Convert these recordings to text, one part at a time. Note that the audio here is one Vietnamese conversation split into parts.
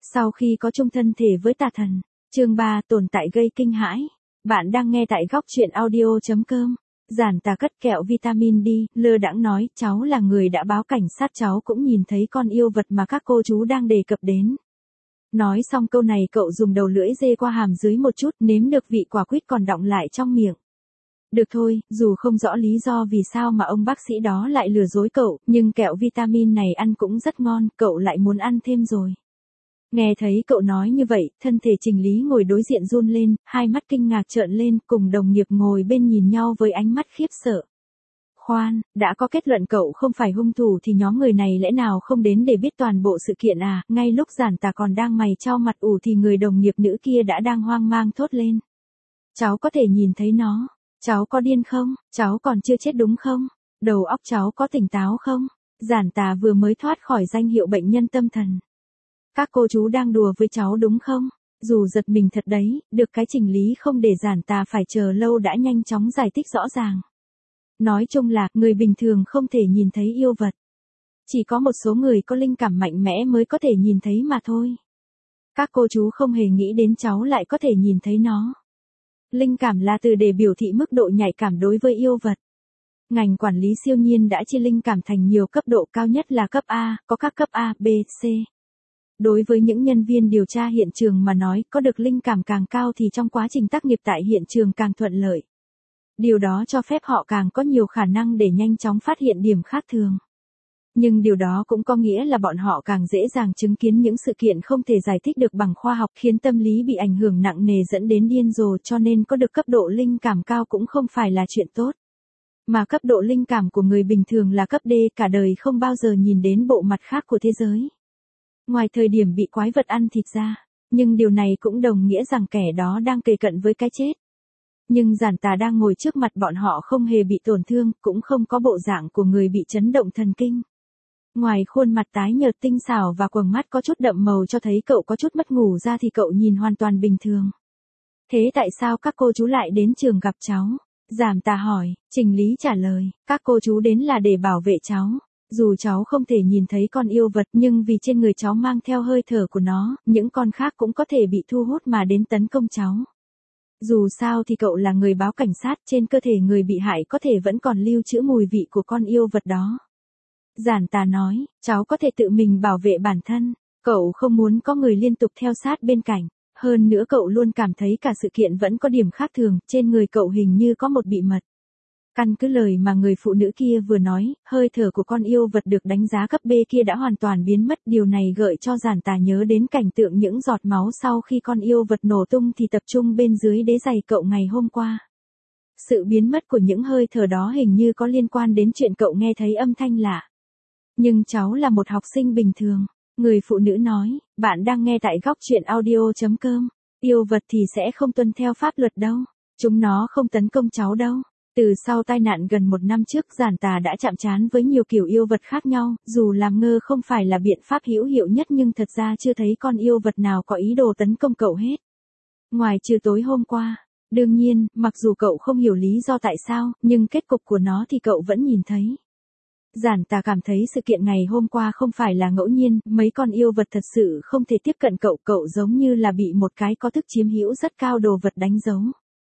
Sau khi có chung thân thể với tà thần, chương 3 tồn tại gây kinh hãi. Bạn đang nghe tại góc truyện audio.com. Giản Tà cất kẹo vitamin D, lơ đãng nói, cháu là người đã báo cảnh sát, cháu cũng nhìn thấy con yêu vật mà các cô chú đang đề cập đến. Nói xong câu này cậu dùng đầu lưỡi dê qua hàm dưới một chút, nếm được vị quả quýt còn đọng lại trong miệng. Được thôi, dù không rõ lý do vì sao mà ông bác sĩ đó lại lừa dối cậu, nhưng kẹo vitamin này ăn cũng rất ngon, cậu lại muốn ăn thêm rồi. Nghe thấy cậu nói như vậy, thân thể Trình Lý ngồi đối diện run lên, hai mắt kinh ngạc trợn lên, cùng đồng nghiệp ngồi bên nhìn nhau với ánh mắt khiếp sợ. Khoan, đã có kết luận cậu không phải hung thủ thì nhóm người này lẽ nào không đến để biết toàn bộ sự kiện à? Ngay lúc Giản Tà còn đang mày chau mặt ủ thì người đồng nghiệp nữ kia đã đang hoang mang thốt lên. Cháu có thể nhìn thấy nó. Cháu có điên không? Cháu còn chưa chết đúng không? Đầu óc cháu có tỉnh táo không? Giản Tà vừa mới thoát khỏi danh hiệu bệnh nhân tâm thần. Các cô chú đang đùa với cháu đúng không? Dù giật mình thật đấy, được cái Trình Lý không để Giản Tà phải chờ lâu đã nhanh chóng giải thích rõ ràng. Nói chung là, người bình thường không thể nhìn thấy yêu vật. Chỉ có một số người có linh cảm mạnh mẽ mới có thể nhìn thấy mà thôi. Các cô chú không hề nghĩ đến cháu lại có thể nhìn thấy nó. Linh cảm là từ để biểu thị mức độ nhạy cảm đối với yêu vật. Ngành quản lý siêu nhiên đã chia linh cảm thành nhiều cấp độ, cao nhất là cấp A, có các cấp A, B, C. Đối với những nhân viên điều tra hiện trường mà nói, có được linh cảm càng cao thì trong quá trình tác nghiệp tại hiện trường càng thuận lợi. Điều đó cho phép họ càng có nhiều khả năng để nhanh chóng phát hiện điểm khác thường. Nhưng điều đó cũng có nghĩa là bọn họ càng dễ dàng chứng kiến những sự kiện không thể giải thích được bằng khoa học, khiến tâm lý bị ảnh hưởng nặng nề dẫn đến điên rồ, cho nên có được cấp độ linh cảm cao cũng không phải là chuyện tốt. Mà cấp độ linh cảm của người bình thường là cấp D, cả đời không bao giờ nhìn đến bộ mặt khác của thế giới. Ngoài thời điểm bị quái vật ăn thịt ra, nhưng điều này cũng đồng nghĩa rằng kẻ đó đang kề cận với cái chết. Nhưng Giản Tà đang ngồi trước mặt bọn họ không hề bị tổn thương, cũng không có bộ dạng của người bị chấn động thần kinh. Ngoài khuôn mặt tái nhợt tinh xảo và quầng mắt có chút đậm màu cho thấy cậu có chút mất ngủ ra thì cậu nhìn hoàn toàn bình thường. Thế tại sao các cô chú lại đến trường gặp cháu? Giản Tà hỏi. Trình Lý trả lời, các cô chú đến là để bảo vệ cháu. Dù cháu không thể nhìn thấy con yêu vật nhưng vì trên người cháu mang theo hơi thở của nó, những con khác cũng có thể bị thu hút mà đến tấn công cháu. Dù sao thì cậu là người báo cảnh sát, trên cơ thể người bị hại có thể vẫn còn lưu trữ mùi vị của con yêu vật đó. Giản Tà nói, cháu có thể tự mình bảo vệ bản thân, cậu không muốn có người liên tục theo sát bên cạnh. Hơn nữa cậu luôn cảm thấy cả sự kiện vẫn có điểm khác thường, trên người cậu hình như có một bị mật. Căn cứ lời mà người phụ nữ kia vừa nói, hơi thở của con yêu vật được đánh giá cấp B kia đã hoàn toàn biến mất. Điều này gợi cho Giản Tà nhớ đến cảnh tượng những giọt máu sau khi con yêu vật nổ tung thì tập trung bên dưới đế giày cậu ngày hôm qua. Sự biến mất của những hơi thở đó hình như có liên quan đến chuyện cậu nghe thấy âm thanh lạ. Nhưng cháu là một học sinh bình thường. Người phụ nữ nói, bạn đang nghe tại góc truyện audio.com. Yêu vật thì sẽ không tuân theo pháp luật đâu. Chúng nó không tấn công cháu đâu. Từ sau tai nạn gần 1 năm trước, Giản Tà đã chạm trán với nhiều kiểu yêu vật khác nhau, dù làm ngơ không phải là biện pháp hữu hiệu nhất nhưng thật ra chưa thấy con yêu vật nào có ý đồ tấn công cậu hết. Ngoài trừ tối hôm qua. Đương nhiên, mặc dù cậu không hiểu lý do tại sao, nhưng kết cục của nó thì cậu vẫn nhìn thấy. Giản Tà cảm thấy sự kiện ngày hôm qua không phải là ngẫu nhiên, mấy con yêu vật thật sự không thể tiếp cận cậu, cậu giống như là bị một cái có thức chiếm hữu rất cao đồ vật đánh dấu.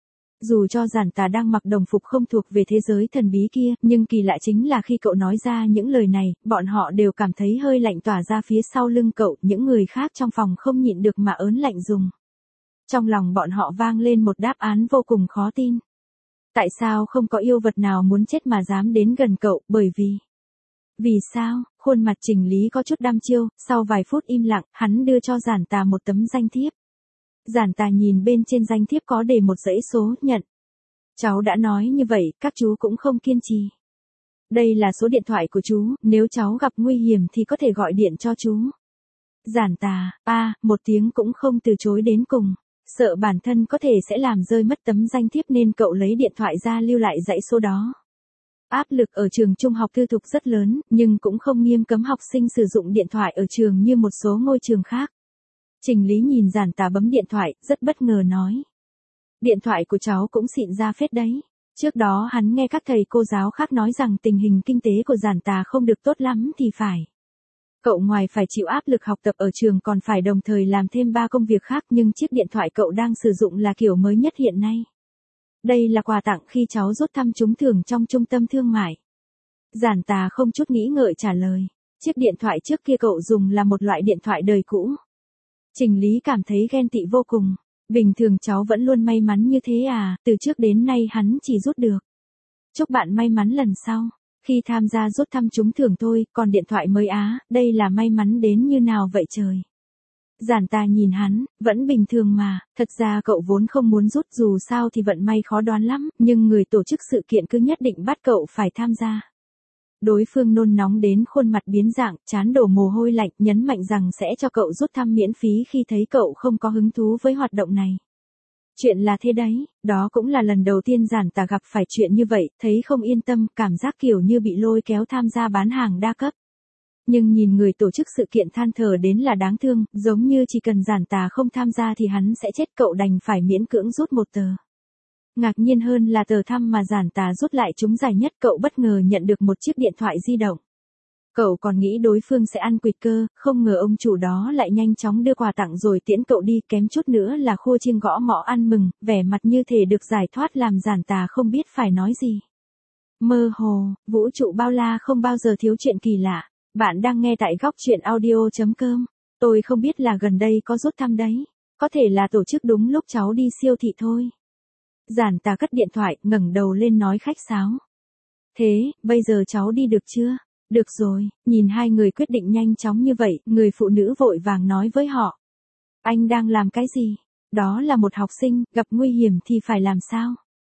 Dù cho Giản Tà đang mặc đồng phục không thuộc về thế giới thần bí kia, nhưng kỳ lạ chính là khi cậu nói ra những lời này, bọn họ đều cảm thấy hơi lạnh tỏa ra phía sau lưng cậu, những người khác trong phòng không nhịn được mà ớn lạnh rùng. Trong lòng bọn họ vang lên một đáp án vô cùng khó tin. Tại sao không có yêu vật nào muốn chết mà dám đến gần cậu, bởi vì... Vì sao? Khuôn mặt Trình Lý có chút đăm chiêu, sau vài phút im lặng, hắn đưa cho Giản Tà một tấm danh thiếp. Giản Tà nhìn bên trên danh thiếp có để một dãy số, nhận. Cháu đã nói như vậy, các chú cũng không kiên trì. Đây là số điện thoại của chú, nếu cháu gặp nguy hiểm thì có thể gọi điện cho chú. Giản Tà, một tiếng cũng không từ chối đến cùng. Sợ bản thân có thể sẽ làm rơi mất tấm danh thiếp nên cậu lấy điện thoại ra lưu lại dãy số đó. Áp lực ở trường trung học tư thục rất lớn, nhưng cũng không nghiêm cấm học sinh sử dụng điện thoại ở trường như một số ngôi trường khác. Trình Lý nhìn Giản Tà bấm điện thoại, rất bất ngờ nói. Điện thoại của cháu cũng xịn ra phết đấy. Trước đó hắn nghe các thầy cô giáo khác nói rằng tình hình kinh tế của Giản Tà không được tốt lắm thì phải. Cậu ngoài phải chịu áp lực học tập ở trường còn phải đồng thời làm thêm 3 công việc khác, nhưng chiếc điện thoại cậu đang sử dụng là kiểu mới nhất hiện nay. Đây là quà tặng khi cháu rút thăm trúng thưởng trong trung tâm thương mại. Giản Tà không chút nghĩ ngợi trả lời. Chiếc điện thoại trước kia cậu dùng là một loại điện thoại đời cũ. Trình Lý cảm thấy ghen tị vô cùng. Bình thường cháu vẫn luôn may mắn như thế à, từ trước đến nay hắn chỉ rút được. Chúc bạn may mắn lần sau. Khi tham gia rút thăm trúng thưởng thôi, còn điện thoại mới á, đây là may mắn đến như nào vậy trời. Giản Tà nhìn hắn, vẫn bình thường mà, thật ra cậu vốn không muốn rút, dù sao thì vận may khó đoán lắm, nhưng người tổ chức sự kiện cứ nhất định bắt cậu phải tham gia. Đối phương nôn nóng đến khuôn mặt biến dạng, trán đổ mồ hôi lạnh, nhấn mạnh rằng sẽ cho cậu rút thăm miễn phí khi thấy cậu không có hứng thú với hoạt động này. Chuyện là thế đấy, đó cũng là lần đầu tiên Giản Tà gặp phải chuyện như vậy, thấy không yên tâm, cảm giác kiểu như bị lôi kéo tham gia bán hàng đa cấp. Nhưng nhìn người tổ chức sự kiện than thở đến là đáng thương, giống như chỉ cần Giản Tà không tham gia thì hắn sẽ chết, cậu đành phải miễn cưỡng rút một tờ. Ngạc nhiên hơn là tờ thăm mà Giản Tà rút lại trúng giải nhất, cậu bất ngờ nhận được một chiếc điện thoại di động. Cậu còn nghĩ đối phương sẽ ăn quỵt cơ, không ngờ ông chủ đó lại nhanh chóng đưa quà tặng rồi tiễn cậu đi, kém chút nữa là khua chiêng gõ mõ ăn mừng, vẻ mặt như thể được giải thoát làm Giản Tà không biết phải nói gì. Mơ hồ, vũ trụ bao la không bao giờ thiếu chuyện kỳ lạ. Bạn đang nghe tại góc truyện audio.com. Tôi không biết là gần đây có rút thăm đấy. Có thể là tổ chức đúng lúc cháu đi siêu thị thôi. Giản Tà cất điện thoại, ngẩng đầu lên nói khách sáo. Thế, bây giờ cháu đi được chưa? Được rồi, nhìn hai người quyết định nhanh chóng như vậy, người phụ nữ vội vàng nói với họ. Anh đang làm cái gì? Đó là một học sinh, gặp nguy hiểm thì phải làm sao?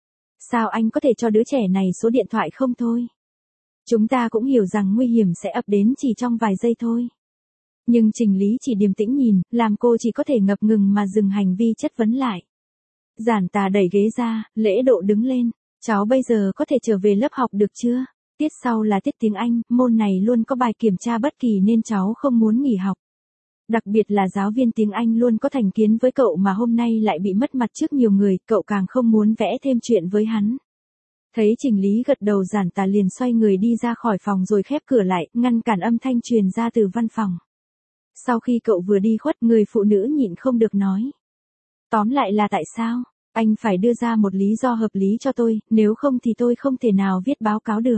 Sao anh có thể cho đứa trẻ này số điện thoại không thôi? Chúng ta cũng hiểu rằng nguy hiểm sẽ ập đến chỉ trong vài giây thôi. Nhưng Trình Lý chỉ điềm tĩnh nhìn, làm cô chỉ có thể ngập ngừng mà dừng hành vi chất vấn lại. Giản Tà đẩy ghế ra, lễ độ đứng lên. Cháu bây giờ có thể trở về lớp học được chưa? Tiết sau là tiết tiếng Anh, môn này luôn có bài kiểm tra bất kỳ nên cháu không muốn nghỉ học. Đặc biệt là giáo viên tiếng Anh luôn có thành kiến với cậu mà hôm nay lại bị mất mặt trước nhiều người, cậu càng không muốn vẽ thêm chuyện với hắn. Thấy Trình Lý gật đầu, Giản Tà liền xoay người đi ra khỏi phòng rồi khép cửa lại, ngăn cản âm thanh truyền ra từ văn phòng. Sau khi cậu vừa đi khuất, người phụ nữ nhịn không được nói. Tóm lại là tại sao? Anh phải đưa ra một lý do hợp lý cho tôi, nếu không thì tôi không thể nào viết báo cáo được.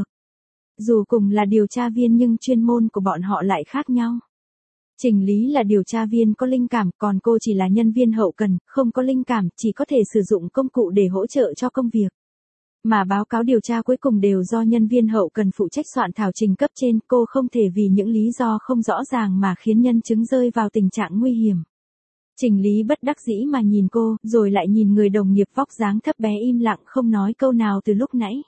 Dù cùng là điều tra viên nhưng chuyên môn của bọn họ lại khác nhau. Trình Lý là điều tra viên có linh cảm, còn cô chỉ là nhân viên hậu cần, không có linh cảm, chỉ có thể sử dụng công cụ để hỗ trợ cho công việc. Mà báo cáo điều tra cuối cùng đều do nhân viên hậu cần phụ trách soạn thảo trình cấp trên, cô không thể vì những lý do không rõ ràng mà khiến nhân chứng rơi vào tình trạng nguy hiểm. Trình Lý bất đắc dĩ mà nhìn cô, rồi lại nhìn người đồng nghiệp vóc dáng thấp bé im lặng không nói câu nào từ lúc nãy.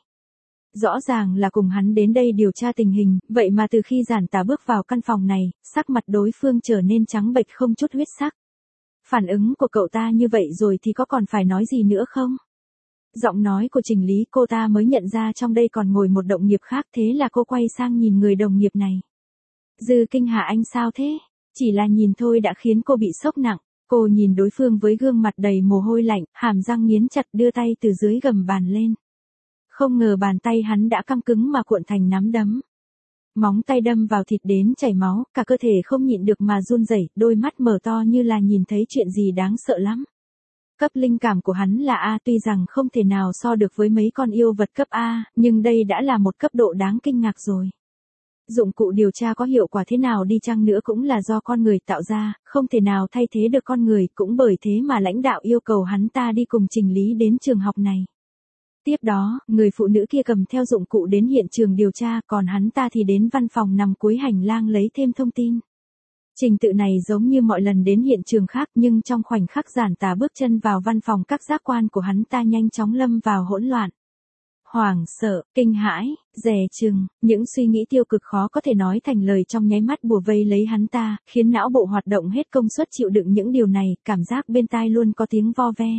Rõ ràng là cùng hắn đến đây điều tra tình hình, vậy mà từ khi Giản Tà bước vào căn phòng này, sắc mặt đối phương trở nên trắng bệch không chút huyết sắc. Phản ứng của cậu ta như vậy rồi thì có còn phải nói gì nữa không? Giọng nói của Trình Lý, cô ta mới nhận ra trong đây còn ngồi một đồng nghiệp khác, thế là cô quay sang nhìn người đồng nghiệp này. Dư Kinh Hà, anh sao thế? Chỉ là nhìn thôi đã khiến cô bị sốc nặng. Cô nhìn đối phương với gương mặt đầy mồ hôi lạnh, hàm răng nghiến chặt, đưa tay từ dưới gầm bàn lên. Không ngờ bàn tay hắn đã căng cứng mà cuộn thành nắm đấm. Móng tay đâm vào thịt đến chảy máu, cả cơ thể không nhịn được mà run rẩy, đôi mắt mở to như là nhìn thấy chuyện gì đáng sợ lắm. Cấp linh cảm của hắn là A, tuy rằng không thể nào so được với mấy con yêu vật cấp A, nhưng đây đã là một cấp độ đáng kinh ngạc rồi. Dụng cụ điều tra có hiệu quả thế nào đi chăng nữa cũng là do con người tạo ra, không thể nào thay thế được con người, cũng bởi thế mà lãnh đạo yêu cầu hắn ta đi cùng Trình Lý đến trường học này. Tiếp đó, người phụ nữ kia cầm theo dụng cụ đến hiện trường điều tra, còn hắn ta thì đến văn phòng nằm cuối hành lang lấy thêm thông tin. Trình tự này giống như mọi lần đến hiện trường khác, nhưng trong khoảnh khắc Giản Tà bước chân vào văn phòng, các giác quan của hắn ta nhanh chóng lâm vào hỗn loạn. Hoảng sợ, kinh hãi, dè chừng, những suy nghĩ tiêu cực khó có thể nói thành lời trong nháy mắt bủa vây lấy hắn ta, khiến não bộ hoạt động hết công suất chịu đựng những điều này, cảm giác bên tai luôn có tiếng vo ve.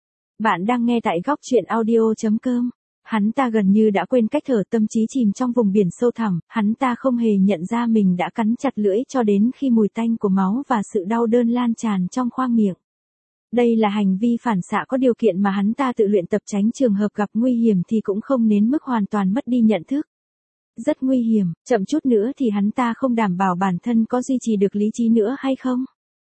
Bạn đang nghe tại góc truyện audio.com. Hắn ta gần như đã quên cách thở, tâm trí chìm trong vùng biển sâu thẳm, hắn ta không hề nhận ra mình đã cắn chặt lưỡi cho đến khi mùi tanh của máu và sự đau đớn lan tràn trong khoang miệng. Đây là hành vi phản xạ có điều kiện mà hắn ta tự luyện tập tránh trường hợp gặp nguy hiểm thì cũng không đến mức hoàn toàn mất đi nhận thức. rất nguy hiểm, chậm chút nữa thì hắn ta không đảm bảo bản thân có duy trì được lý trí nữa hay không.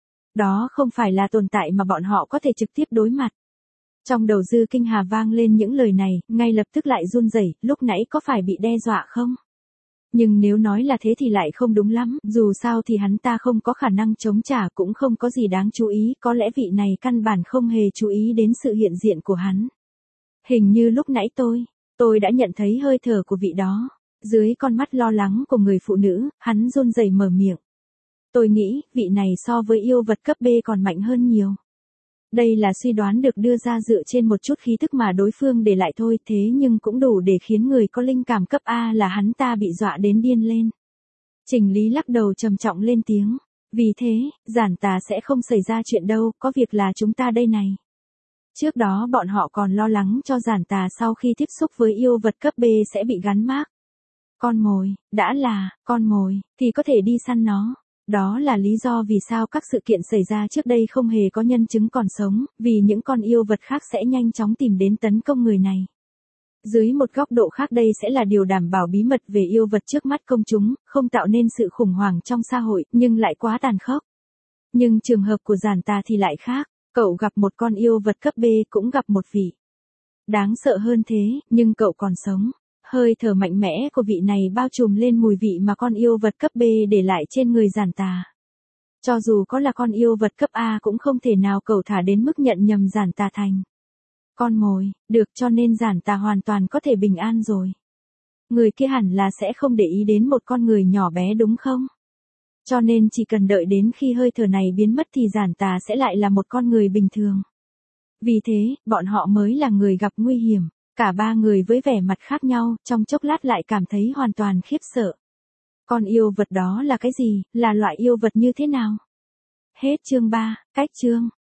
Đó không phải là tồn tại mà bọn họ có thể trực tiếp đối mặt. Trong đầu Dư Kinh Hà vang lên những lời này, ngay lập tức lại run rẩy, lúc nãy có phải bị đe dọa không? Nhưng nếu nói là thế thì lại không đúng lắm, dù sao thì hắn ta không có khả năng chống trả cũng không có gì đáng chú ý, có lẽ vị này căn bản không hề chú ý đến sự hiện diện của hắn. Hình như lúc nãy tôi đã nhận thấy hơi thở của vị đó. Dưới con mắt lo lắng của người phụ nữ, hắn run rẩy mở miệng. Tôi nghĩ, vị này so với yêu vật cấp B còn mạnh hơn nhiều. Đây là suy đoán được đưa ra dựa trên một chút khí thức mà đối phương để lại thôi, thế nhưng cũng đủ để khiến người có linh cảm cấp A là hắn ta bị dọa đến điên lên. Trình Lý lắc đầu trầm trọng lên tiếng. Vì thế, Giản Tà sẽ không xảy ra chuyện đâu, có việc là chúng ta đây này. Trước đó bọn họ còn lo lắng cho Giản Tà sau khi tiếp xúc với yêu vật cấp B sẽ bị gắn mác. Con mồi, đã là con mồi, thì có thể đi săn nó. Đó là lý do vì sao các sự kiện xảy ra trước đây không hề có nhân chứng còn sống, vì những con yêu vật khác sẽ nhanh chóng tìm đến tấn công người này. Dưới một góc độ khác đây sẽ là điều đảm bảo bí mật về yêu vật trước mắt công chúng, không tạo nên sự khủng hoảng trong xã hội, nhưng lại quá tàn khốc. Nhưng trường hợp của Giản Tà thì lại khác, cậu gặp một con yêu vật cấp B cũng gặp một vị. Đáng sợ hơn thế, nhưng cậu còn sống. Hơi thở mạnh mẽ của vị này bao trùm lên mùi vị mà con yêu vật cấp B để lại trên người Giản Tà. Cho dù có là con yêu vật cấp A cũng không thể nào cậu thả đến mức nhận nhầm Giản Tà thành con mồi, được, cho nên Giản Tà hoàn toàn có thể bình an rồi. Người kia hẳn là sẽ không để ý đến một con người nhỏ bé đúng không? Cho nên chỉ cần đợi đến khi hơi thở này biến mất thì Giản Tà sẽ lại là một con người bình thường. Vì thế, bọn họ mới là người gặp nguy hiểm. Cả ba người với vẻ mặt khác nhau, trong chốc lát lại cảm thấy hoàn toàn khiếp sợ. Con yêu vật đó là cái gì, là loại yêu vật như thế nào? Hết chương 3, cách chương.